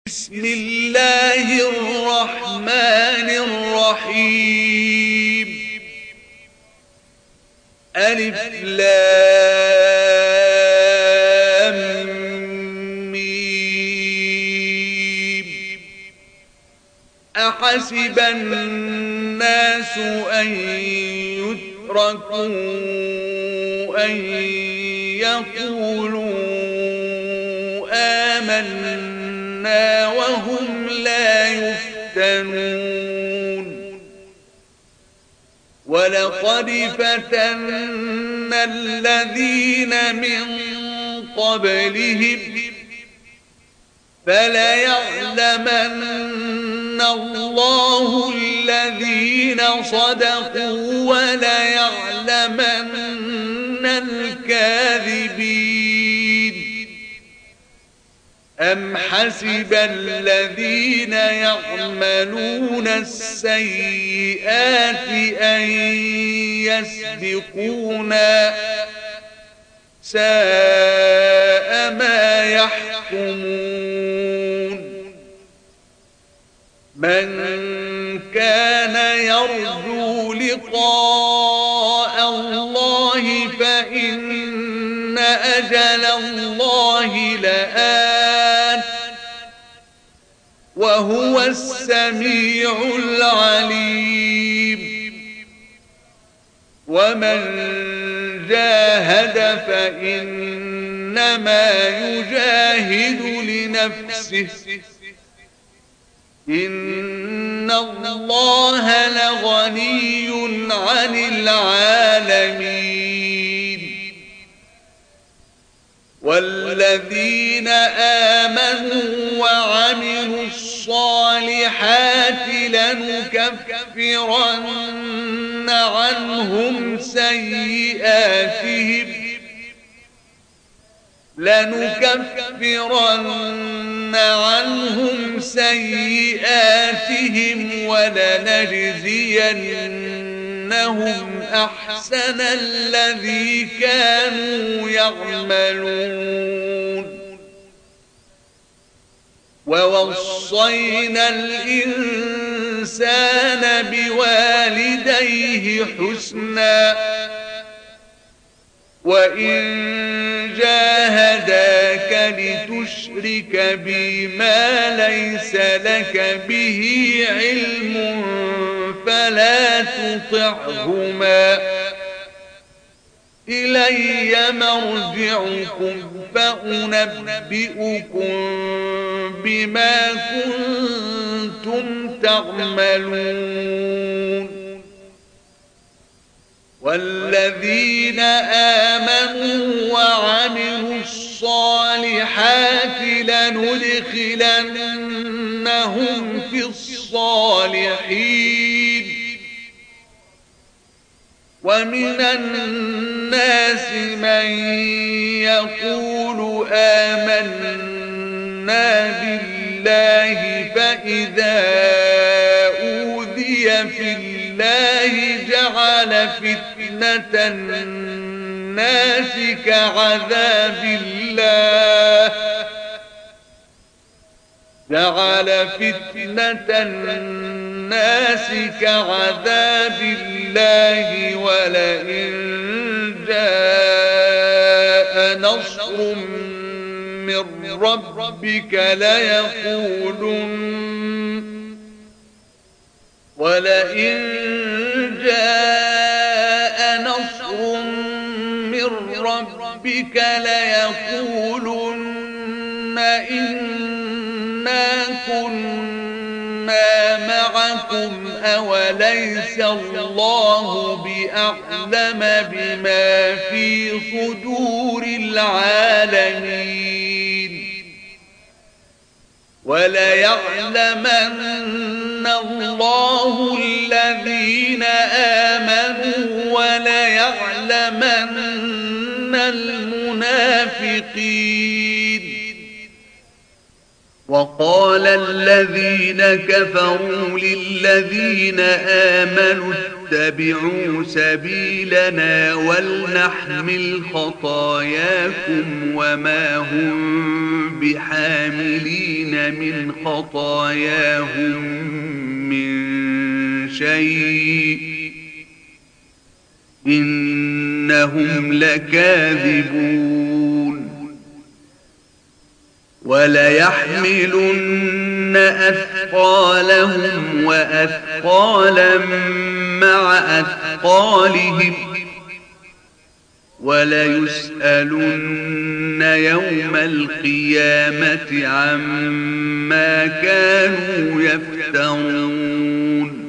بسم الله الرحمن الرحيم. ألف لام ميم. أحسب الناس أن يتركوا أن يقولوا آمنا وهم لا يفتنون. ولقد فتنا الذين من قبلهم فليعلمن الله الذين صدقوا وليعلمن الكاذبين. أم حسب الذين يعملون السيئات أن يسبقونا ساء ما يحكمون. من كان يرجو لقاء الله فإن أجل الله لآت وهو السميع العليم. ومن جاهد فإنما يجاهد لنفسه إن الله لغني عن العالمين. والذين آمنوا وعملوا الصالحات لنكفرن عنهم سيئاتهم ولنجزينهم أحسن الذي كانوا يعملون. ووصينا الإنسان بوالديه حسنا وإن جاهداك لتشرك بي ما ليس لك به علم فلا تطعهما إلي مرجعكم فأنبئكم بما كنتم تعملون. والذين آمنوا وعملوا الصالحات لندخلنهم في الصالحين. ومن الناس من يقول آمنا بالله فإذا أوذي في الله جعل فتنة الناس كعذاب الله ولئن جاء نصر من ربك ليقولن إنا كنا معكم أوليس الله بأعلم بما في صدور العالمين. وليعلمن الله الذين آمنوا وليعلمن المنافقين. وقال الذين كفروا للذين آمنوا واتبعوا سبيلنا ولنحمل خطاياكم وما هم بحاملين من خطاياهم من شيء إنهم لكاذبون وليحملن أثقالهم وأثقالا مع أثقالهم وليسألن يوم القيامة عما كانوا يفترون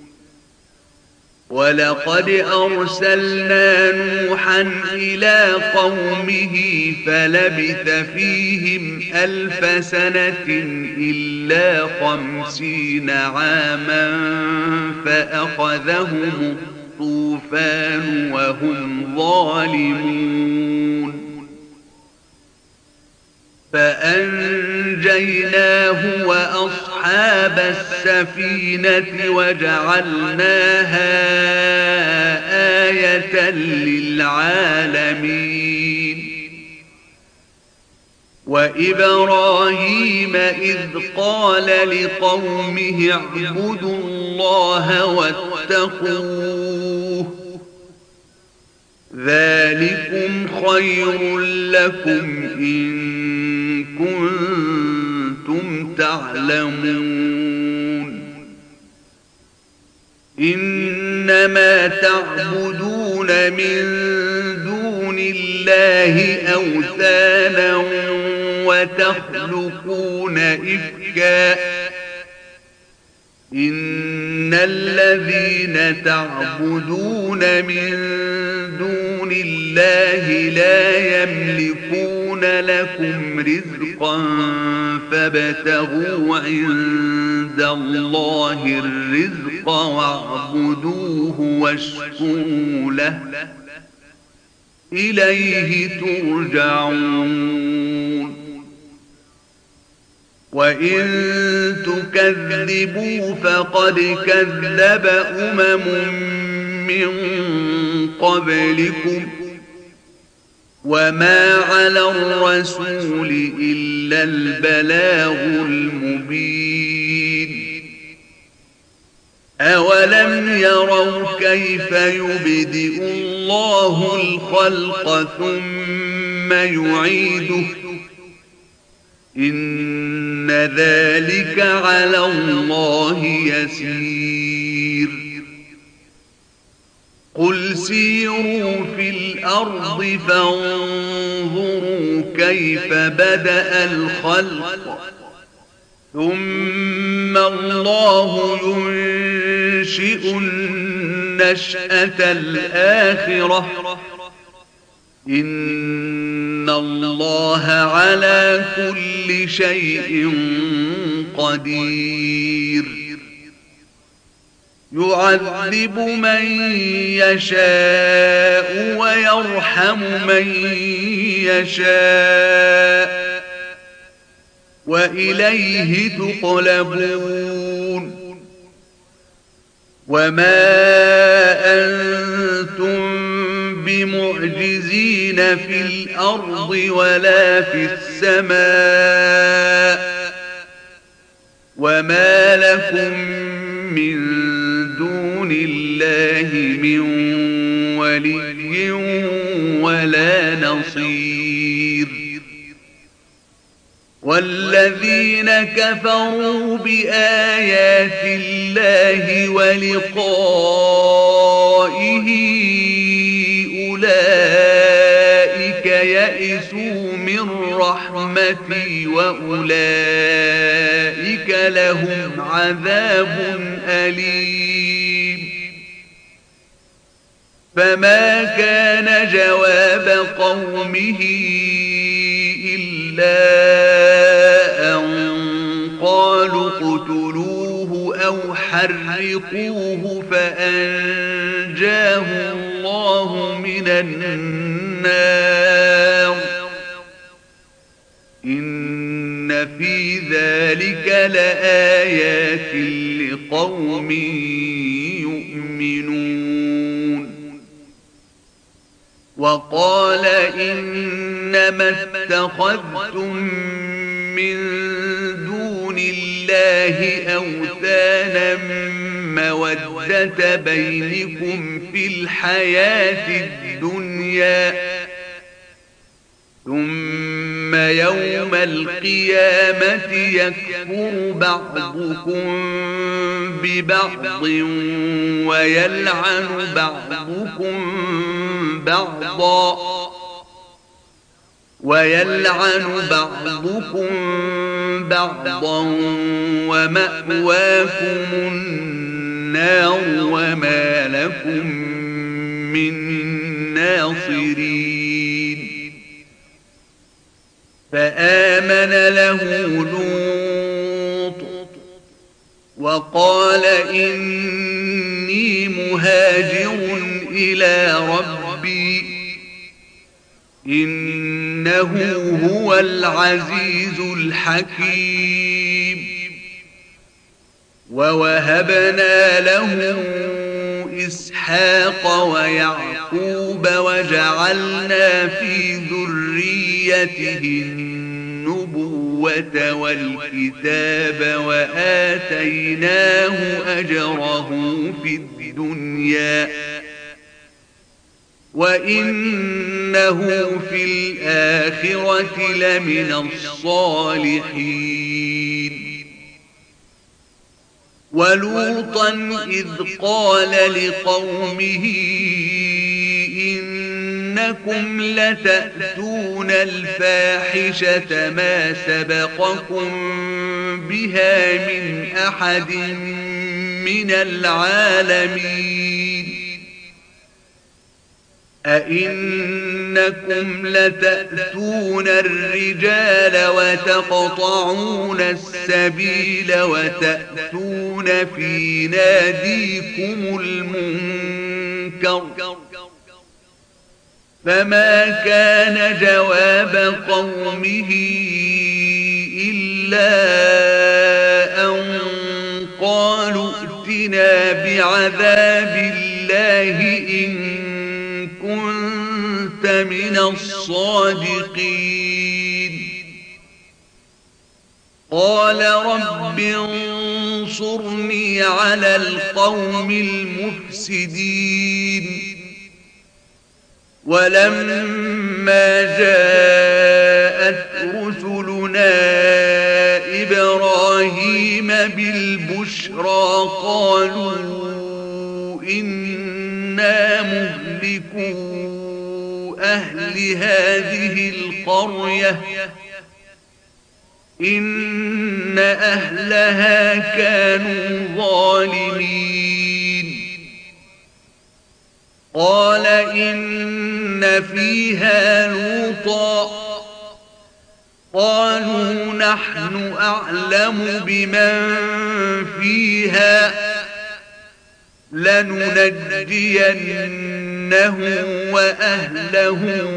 ولقد أرسلنا نوحا إلى قومه فلبث فيهم 1000 سنة إلا 50 عاما فأخذهم الطوفان وهم ظالمون فأنجيناه وأصحاب السفينة وجعلناها آية للعالمين وإبراهيم إذ قال لقومه اعبدوا الله واتقوه ذلكم خير لكم إن كنتم تعلمون إنما تعبدون من دون الله أوثانا وتخلقون إفكا إن الذين تعبدون من دون الله لا يملكون لكم رزقا فابتغوا عند الله الرزق واعبدوه واشكروا له إليه ترجعون وإن تكذبوا فقد كذب من قبلكم وما على الرسول إلا البلاغ المبين أولم يروا كيف يبدئ الله الخلق ثم يعيده إن ذلك على الله يسير قل سيروا في الأرض فانظروا كيف بدأ الخلق ثم الله ينشئ النشأة الآخرة إن الله على كل شيء قدير يعذب من يشاء ويرحم من يشاء وإليه تقلبون وما أنتم بمعجزين في الأرض ولا في السماء وما لكم من دون الله من ولي ولا نصير والذين كفروا بآيات الله ولقائه أولئك يئسوا من رحمتي وأولئك لهم عذاب أليم فما كان جواب قومه إلا أن قالوا اقتلوه أو حرقوه فأنجاه الله من النار إن في ذلك لآيات لقوم يؤمنون وقال إنما اتخذتم من دون الله أوثانا مودة بينكم في الحياة الدنيا ثم يوم القيامة يكفر بعضكم ببعض ويلعن بعضكم بعضا ومأواكم النار وما لكم من ناصرين فآمن له لوط وقال إني مهاجر إلى ربي إنه هو العزيز الحكيم ووهبنا له إسحاق ويعقوب وجعلنا في ذريته النبوة والكتاب وآتيناه أجره في الدنيا وإنه في الآخرة لمن الصالحين ولوطا إذ قال لقومه إنكم لتأتون الفاحشة ما سبقكم بها من أحد من العالمين أئنكم لتأتون الرجال وتقطعون السبيل وتأتون في ناديكم المنكر فما كان جواب قومه إلا أن قالوا ائتنا بعذاب الله إن كنت من الصادقين قال رب انصرني على القوم المفسدين ولما جاءت رسلنا إبراهيم بالبشرى قالوا إنا مهلكو أهل هذه القرية إن أهلها كانوا ظالمين قال إن فيها لوطا قالوا نحن أعلم بمن فيها لننجينه وأهله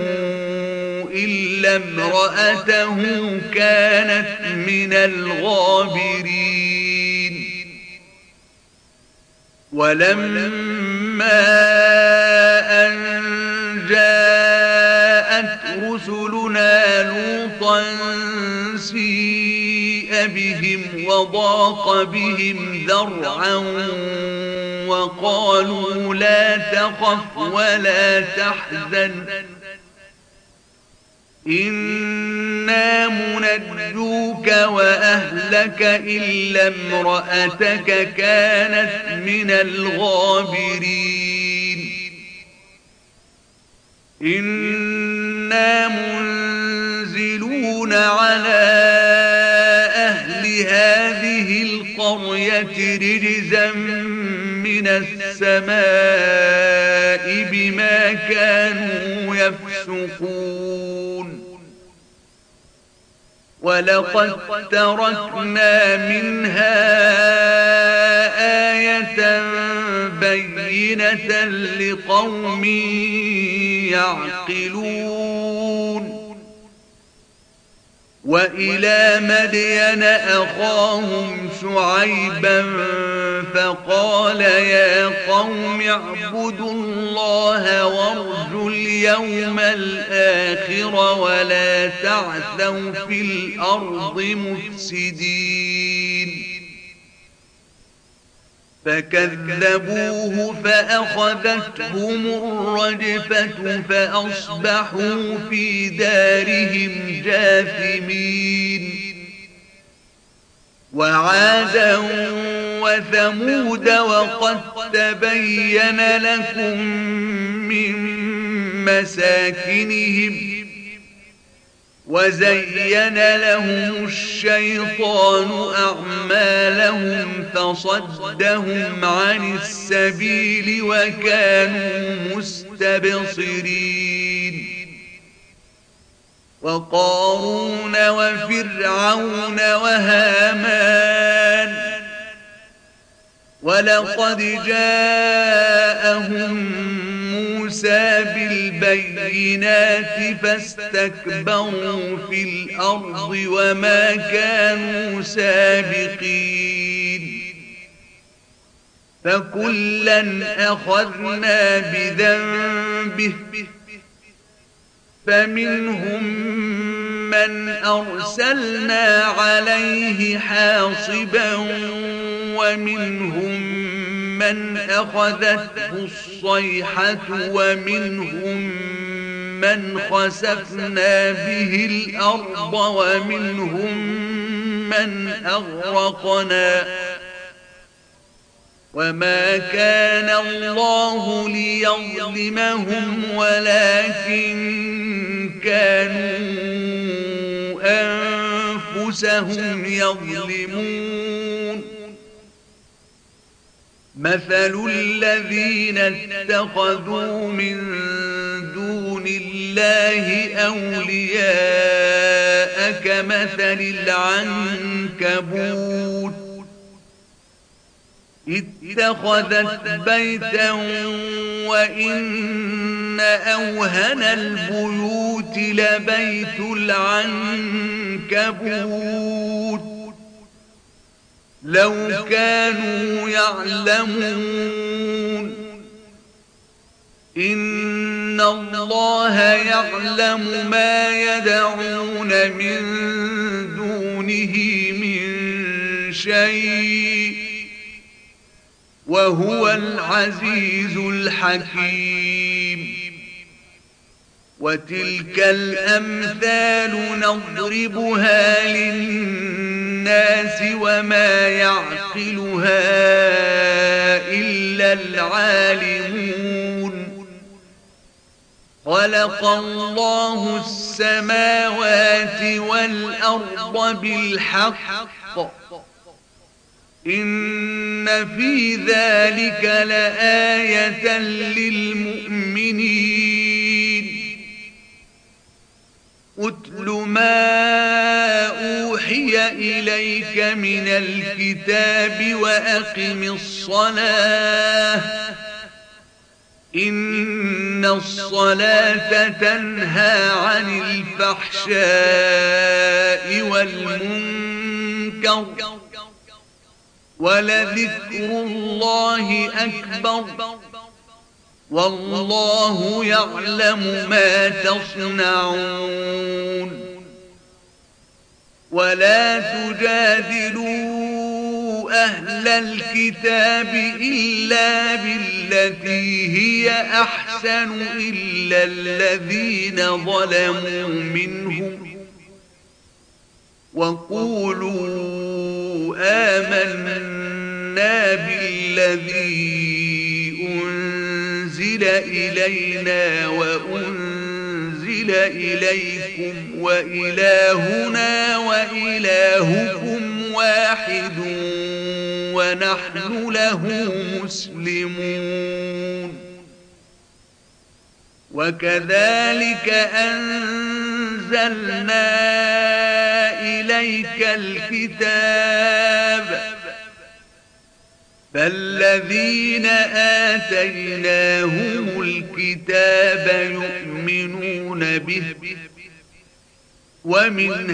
إلا امرأته كانت من الغابرين ولما أن جاءت رسلنا لوطا سيء بهم وضاق بهم ذرعا وقالوا لا تخف ولا تحزن إنا منجوك وأهلك إلا امرأتك كانت من الغابرين إنا منزلون على أهل هذه القرية رجزا من السماء بما كانوا يفسقون ولقد تركنا منها آية بينة لقوم يعقلون وإلى مدين أخاهم شعيبا فقال يا قوم اعبدوا الله وارجوا اليوم الآخر ولا تعثوا في الأرض مفسدين فكذبوه فأخذتهم الرجفة فأصبحوا في دارهم جاثمين وعادا وثمود وقد تبين لكم من مساكنهم وزين لهم الشيطان أعمالهم فصدهم عن السبيل وكانوا مستبصرين وقارون وفرعون وهامان ولقد جاءهم موسى بالبينات فاستكبروا في الأرض وما كانوا سابقين فكلا أخذنا بذنبه فمنهم من أرسلنا عليه حاصبا ومنهم من أخذته الصيحة ومنهم من خسفنا به الأرض ومنهم من أغرقنا وما كان الله ليظلمهم ولكن كانوا أنفسهم يظلمون مثل الذين اتخذوا من دون الله أولياء كمثل العنكبوت اتخذت بيتا وإن أوهن البيوت لبيت العنكبوت لو كانوا يعلمون إن الله يعلم ما يدعون من دونه من شيء وهو العزيز الحكيم وتلك الأمثال نضربها للناس وما يعقلها إلا العالمون خلق الله السماوات والأرض بالحق إن في ذلك لآية للمؤمنين أتل ما أوحي إليك من الكتاب وأقم الصلاة إن الصلاة تنهى عن الفحشاء والمنكر ولذكر الله أكبر والله يعلم ما تصنعون ولا تجادلوا أهل الكتاب إلا بالتي هي أحسن إلا الذين ظلموا منهم وقولوا آمنا بالذي أنزل إلينا وأنزل إليكم وإلهنا وإلهكم واحد ونحن له مسلمون وكذلك أنزلنا إليك الكتاب فالذين آتيناهم الكتاب يؤمنون به ومن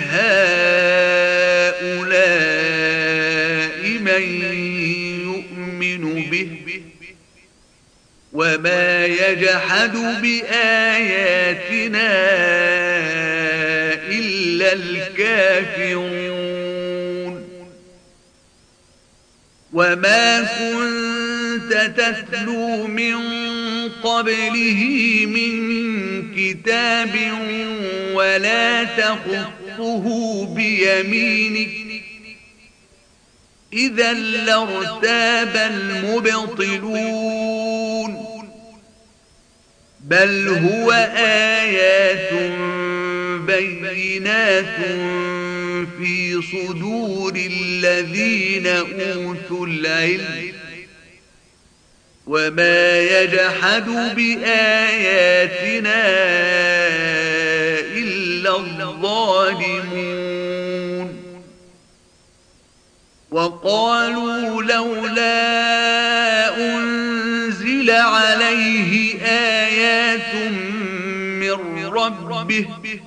هؤلاء من يؤمن به وما يجحد بآياتنا إلا الكافرون وما كنت تتلو من قبله من كتاب ولا تخطه بيمينك إذا لارتاب المبطلون بل هو آيات بينات في صدور الذين أوتوا العلم وما يجحد بآياتنا إلا الظالمون وقالوا لولا أنزل عليه آيات من ربه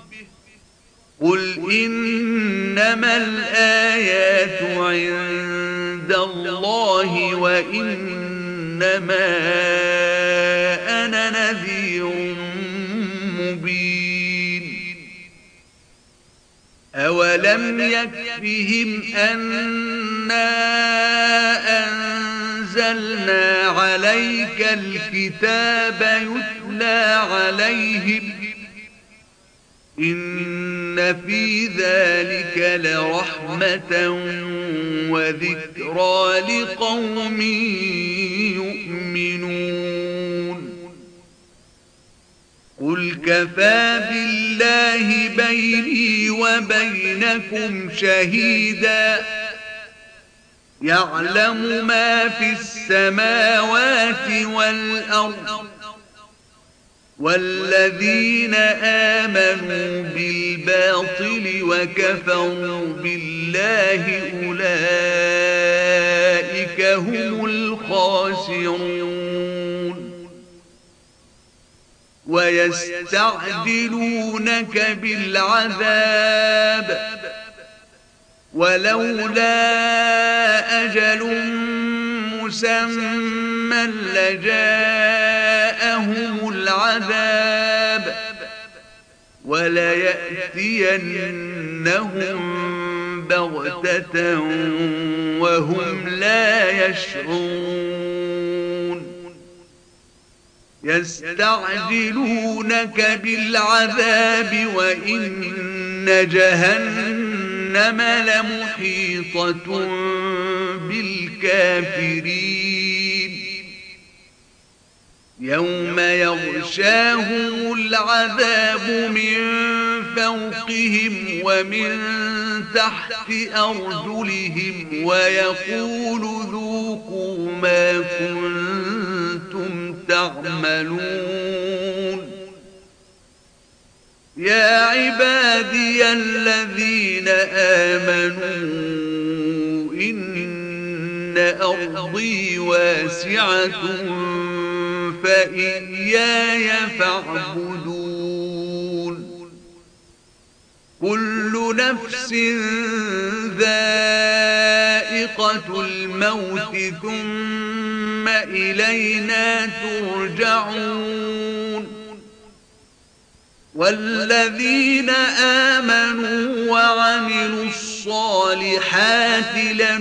قل إنما الآيات عند الله وإنما أنا نذير مبين أولم يكفهم أنا أنزلنا عليك الكتاب يتلى عليهم إن في ذلك لرحمة وذكرى لقوم يؤمنون قل كفى بالله بيني وبينكم شهيدا يعلم ما في السماوات والأرض والذين آمنوا بالباطل وكفروا بالله أولئك هم الخاسرون ويستعجلونك بالعذاب ولولا أجل مسمى لجاءهم العذاب وليأتينهم بغتة وهم لا يشعرون يستعجلونك بالعذاب وإن جهنم لمحيطة بالكافرين يوم يغشاهم العذاب من فوقهم ومن تحت أرجلهم ويقول ذوقوا ما كنتم تعملون يا عبادي الذين آمنوا إن أرضي واسعة فإياي فاعبدون كل نفس ذائقة الموت ثم إلينا ترجعون والذين آمنوا وعملوا الصالحات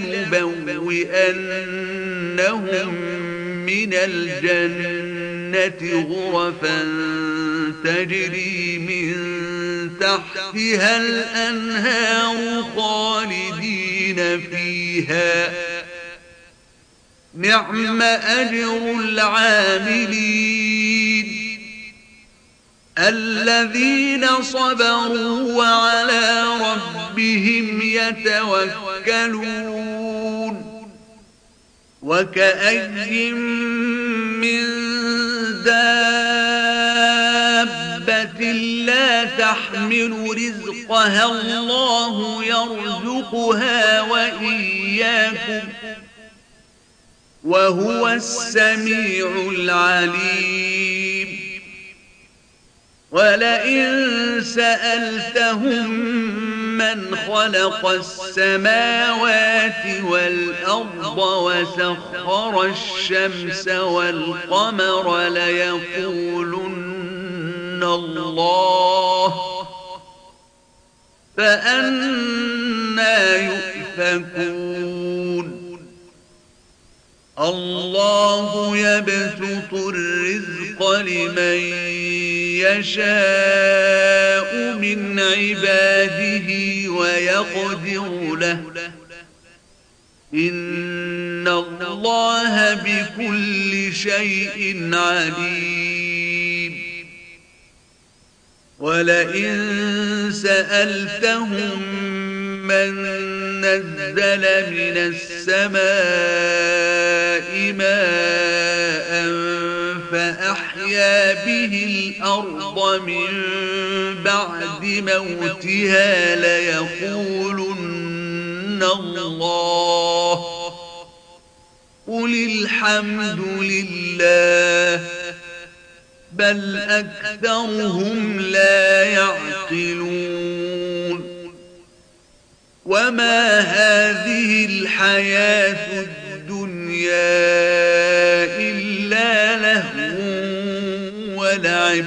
لنبوئنهم من الجنة غرفا تجري من تحتها الأنهار خالدين فيها نعم أجر العاملين الذين صبروا وعلى ربهم يتوكلون وكأي من دابة لا تحمل رزقها الله يرزقها وإياكم وهو السميع العليم ولئن سألتهم من خلق السماوات والأرض وسخر الشمس والقمر ليقولن الله فأنى يؤفكون الله يبسط الرزق لمن يشاء من عباده ويقدر له إن الله بكل شيء عليم ولئن سألتهم من نزل من السماء ماء فأحيا به الأرض من بعد موتها ليقولن الله قل الحمد لله بل أكثرهم لا يعقلون وما هذه الحياة الدنيا إلا لهو ولعب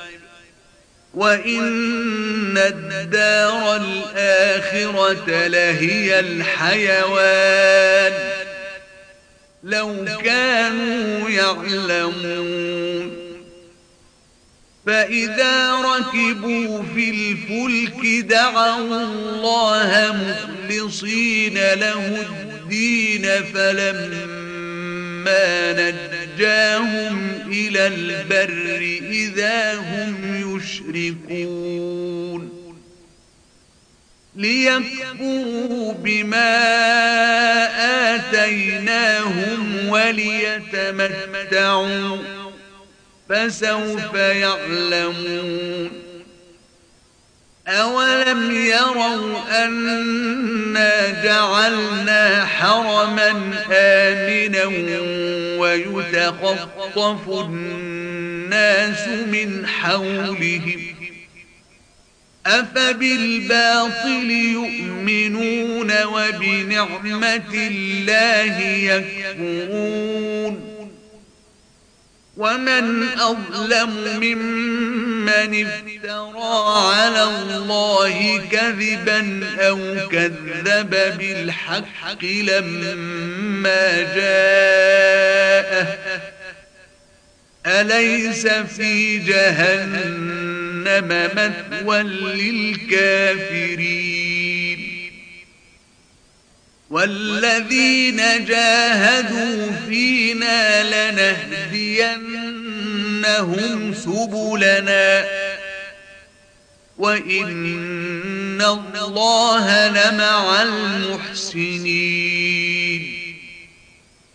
وإن الدار الآخرة لهي الحيوان لو كانوا يعلمون فإذا ركبوا في الفلك دعوا الله مخلصين له الدين فلما نجاهم إلى البر إذا هم يشركون ليكفروا بما آتيناهم وليتمتعوا فسوف يعلمون أولم يروا أنا جعلنا حرما آمنا ويتخطف الناس من حولهم أفبالباطل يؤمنون وبنعمة الله يكفرون ومن أظلم ممن افترى على الله كذبا أو كذب بالحق لما جاءه أليس في جهنم مثوى للكافرين والذين جاهدوا فينا لنهدينهم سبلنا وإن الله لمع المحسنين